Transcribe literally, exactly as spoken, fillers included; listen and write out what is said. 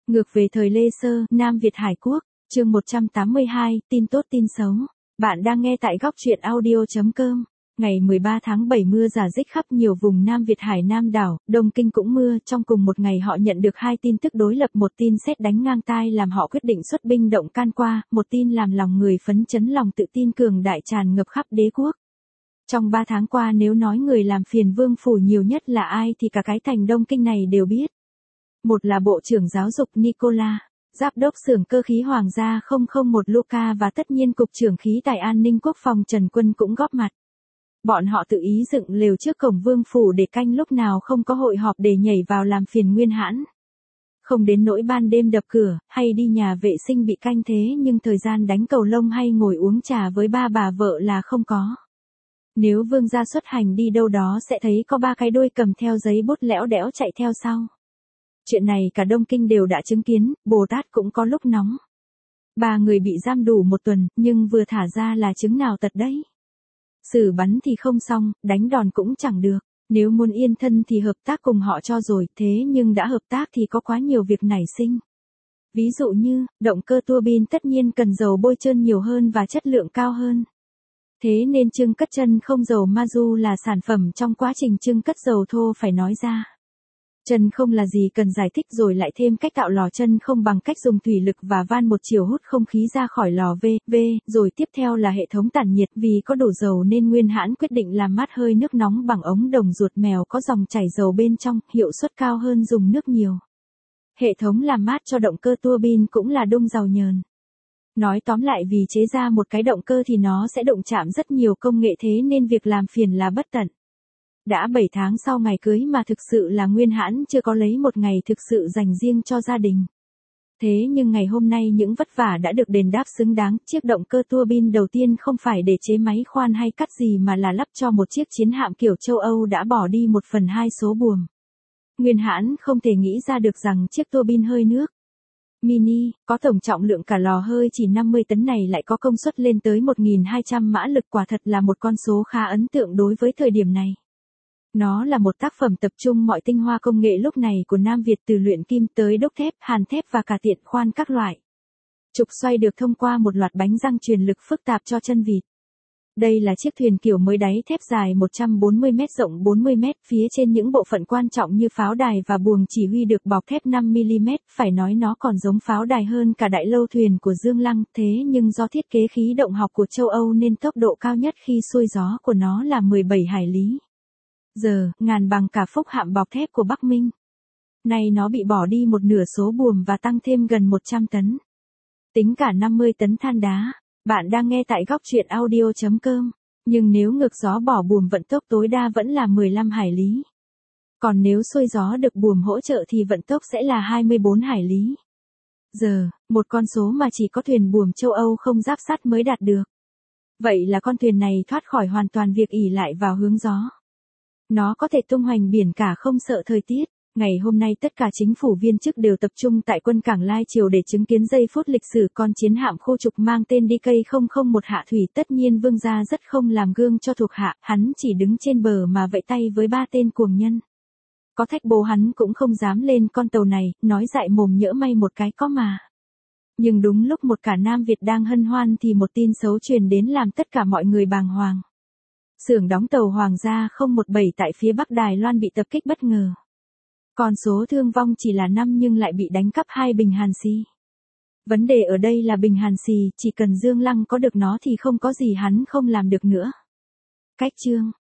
Ngược về thời Lê Sơ, Nam Việt Hải Quốc, chương một trăm tám mươi hai, tin tốt tin xấu. Bạn đang nghe tại góc truyện audio chấm com. Ngày mười ba tháng bảy mưa rả rích khắp nhiều vùng Nam Việt Hải Nam đảo, Đông Kinh cũng mưa. Trong cùng một ngày họ nhận được hai tin tức đối lập, một tin sét đánh ngang tai làm họ quyết định xuất binh động can qua, một tin làm lòng người phấn chấn, lòng tự tin cường đại tràn ngập khắp đế quốc. Trong ba tháng qua nếu nói người làm phiền vương phủ nhiều nhất là ai thì cả cái thành Đông Kinh này đều biết. Một là Bộ trưởng Giáo dục Nicola, Giám đốc xưởng cơ khí Hoàng gia không không một Luca và tất nhiên Cục trưởng khí tài an ninh quốc phòng Trần Quân cũng góp mặt. Bọn họ tự ý dựng lều trước cổng vương phủ để canh lúc nào không có hội họp để nhảy vào làm phiền Nguyên Hãn. Không đến nỗi ban đêm đập cửa, hay đi nhà vệ sinh bị canh thế, nhưng thời gian đánh cầu lông hay ngồi uống trà với ba bà vợ là không có. Nếu vương gia xuất hành đi đâu đó sẽ thấy có ba cái đuôi cầm theo giấy bút lẽo đẽo chạy theo sau. Chuyện này cả Đông Kinh đều đã chứng kiến, Bồ Tát cũng có lúc nóng. Ba người bị giam đủ một tuần, nhưng vừa thả ra là chứng nào tật đấy. Xử bắn thì không xong, đánh đòn cũng chẳng được. Nếu muốn yên thân thì hợp tác cùng họ cho rồi, thế nhưng đã hợp tác thì có quá nhiều việc nảy sinh. Ví dụ như, động cơ tua bin tất nhiên cần dầu bôi trơn nhiều hơn và chất lượng cao hơn. Thế nên chưng cất chân không dầu Mazu là sản phẩm trong quá trình chưng cất dầu thô phải nói ra. Chân không là gì cần giải thích, rồi lại thêm cách tạo lò chân không bằng cách dùng thủy lực và van một chiều hút không khí ra khỏi lò V, V, rồi tiếp theo là hệ thống tản nhiệt. Vì có đủ dầu nên Nguyên Hãn quyết định làm mát hơi nước nóng bằng ống đồng ruột mèo có dòng chảy dầu bên trong, hiệu suất cao hơn dùng nước nhiều. Hệ thống làm mát cho động cơ tua bin cũng là đun dầu nhờn. Nói tóm lại, vì chế ra một cái động cơ thì nó sẽ đụng chạm rất nhiều công nghệ, thế nên việc làm phiền là bất tận. Đã bảy tháng sau ngày cưới mà thực sự là Nguyên Hãn chưa có lấy một ngày thực sự dành riêng cho gia đình. Thế nhưng ngày hôm nay những vất vả đã được đền đáp xứng đáng. Chiếc động cơ tua bin đầu tiên không phải để chế máy khoan hay cắt gì mà là lắp cho một chiếc chiến hạm kiểu châu Âu đã bỏ đi một phần hai số buồm. Nguyên Hãn không thể nghĩ ra được rằng chiếc tua bin hơi nước mini, có tổng trọng lượng cả lò hơi chỉ năm mươi tấn này lại có công suất lên tới một nghìn hai trăm mã lực, quả thật là một con số khá ấn tượng đối với thời điểm này. Nó là một tác phẩm tập trung mọi tinh hoa công nghệ lúc này của Nam Việt, từ luyện kim tới đúc thép, hàn thép và cả tiện khoan các loại. Trục xoay được thông qua một loạt bánh răng truyền lực phức tạp cho chân vịt. Đây là chiếc thuyền kiểu mới đáy thép dài một trăm bốn mươi mét, rộng bốn mươi mét, phía trên những bộ phận quan trọng như pháo đài và buồng chỉ huy được bọc thép năm mi li mét, phải nói nó còn giống pháo đài hơn cả đại lâu thuyền của Dương Lăng, thế nhưng do thiết kế khí động học của châu Âu nên tốc độ cao nhất khi xuôi gió của nó là mười bảy hải lý. Giờ, ngàn bằng cả phúc hạm bọc thép của Bắc Minh. Nay nó bị bỏ đi một nửa số buồm và tăng thêm gần một trăm tấn. Tính cả năm mươi tấn than đá. Bạn đang nghe tại góc truyện audio chấm com. Nhưng nếu ngược gió bỏ buồm vận tốc tối đa vẫn là mười lăm hải lý. Còn nếu xuôi gió được buồm hỗ trợ thì vận tốc sẽ là hai mươi bốn hải lý. Giờ, một con số mà chỉ có thuyền buồm châu Âu không giáp sắt mới đạt được. Vậy là con thuyền này thoát khỏi hoàn toàn việc ỷ lại vào hướng gió. Nó có thể tung hoành biển cả không sợ thời tiết. Ngày hôm nay tất cả chính phủ viên chức đều tập trung tại quân cảng Lai Triều để chứng kiến giây phút lịch sử con chiến hạm khu trục mang tên đê ca không không một hạ thủy. Tất nhiên vương gia rất không làm gương cho thuộc hạ, hắn chỉ đứng trên bờ mà vẫy tay với ba tên cuồng nhân. Có thách bố hắn cũng không dám lên con tàu này, nói dại mồm nhỡ may một cái có mà. Nhưng đúng lúc một cả Nam Việt đang hân hoan thì một tin xấu truyền đến làm tất cả mọi người bàng hoàng. Xưởng đóng tàu Hoàng gia không một bảy tại phía Bắc Đài Loan bị tập kích bất ngờ. Con số thương vong chỉ là năm nhưng lại bị đánh cắp hai bình hàn xì. Vấn đề ở đây là bình hàn xì, chỉ cần Dương Lăng có được nó thì không có gì hắn không làm được nữa. Cách chương